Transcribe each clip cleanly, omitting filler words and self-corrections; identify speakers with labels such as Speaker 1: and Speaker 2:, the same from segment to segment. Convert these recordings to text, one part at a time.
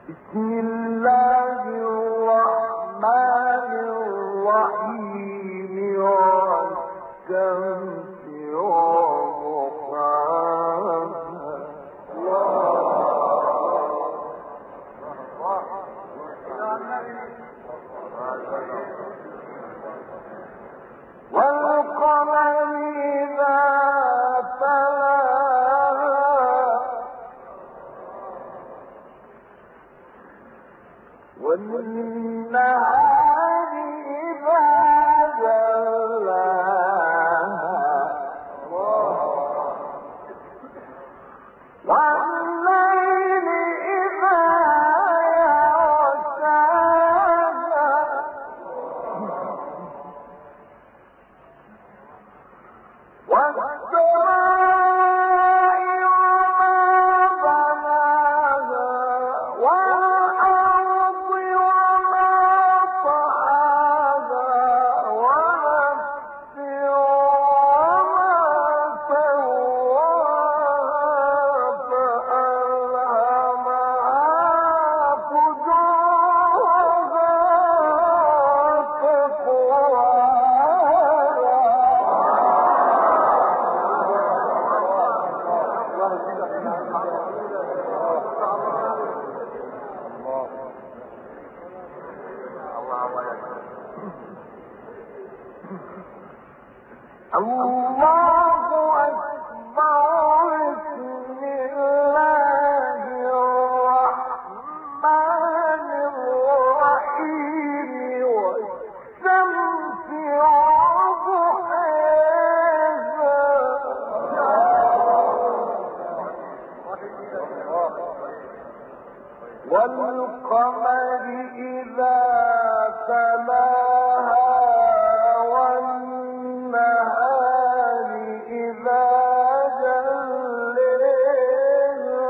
Speaker 1: بسم الله الرحمن الرحيم والشمس والقمر إذا تلاها والنهار إذا جلاها والليل إذا يغشاها والسماء وما بناها والأرض وما طحاها ونفس وما سواها فألهمها فجورها الله أكبر بسم الله الرحمن الرحيم والشمس وضحاها والقمر إذا تلاها والنهار إذا جلاها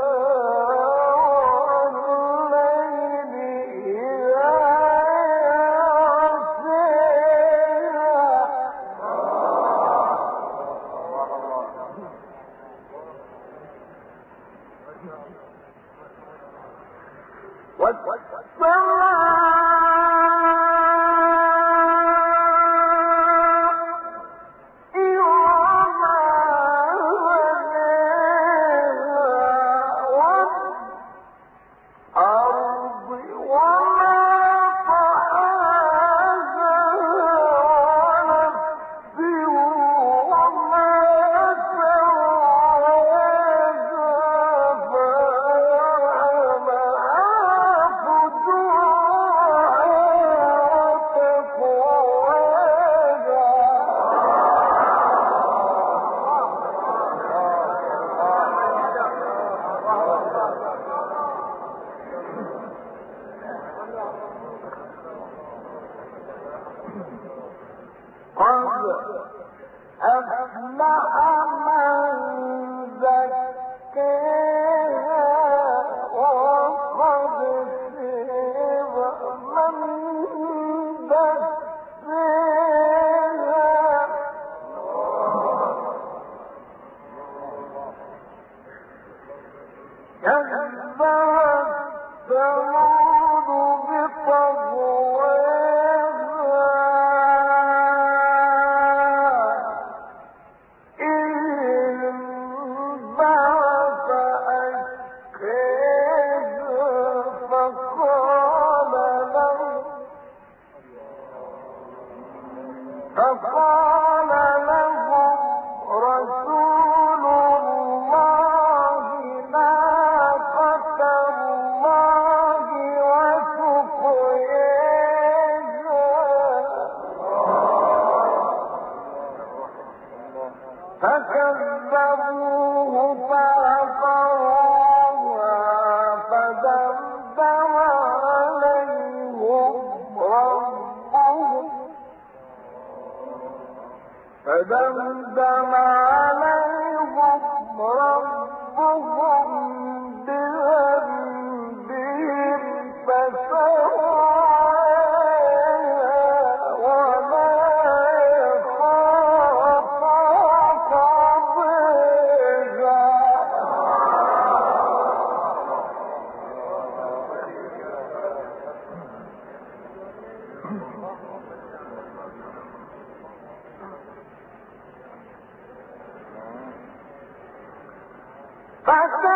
Speaker 1: والليل إذا قد أفلح من زكاها وقد خاب من دساها كذبت ثمود بطغواها إذ انبعث أشقاها فقال لهم رسول الله ناقة الله وسقياها فكذبوه فعقروها فدمدم عليهم ربهم بذنبهم فسواها وما يخاف عقباها فكيف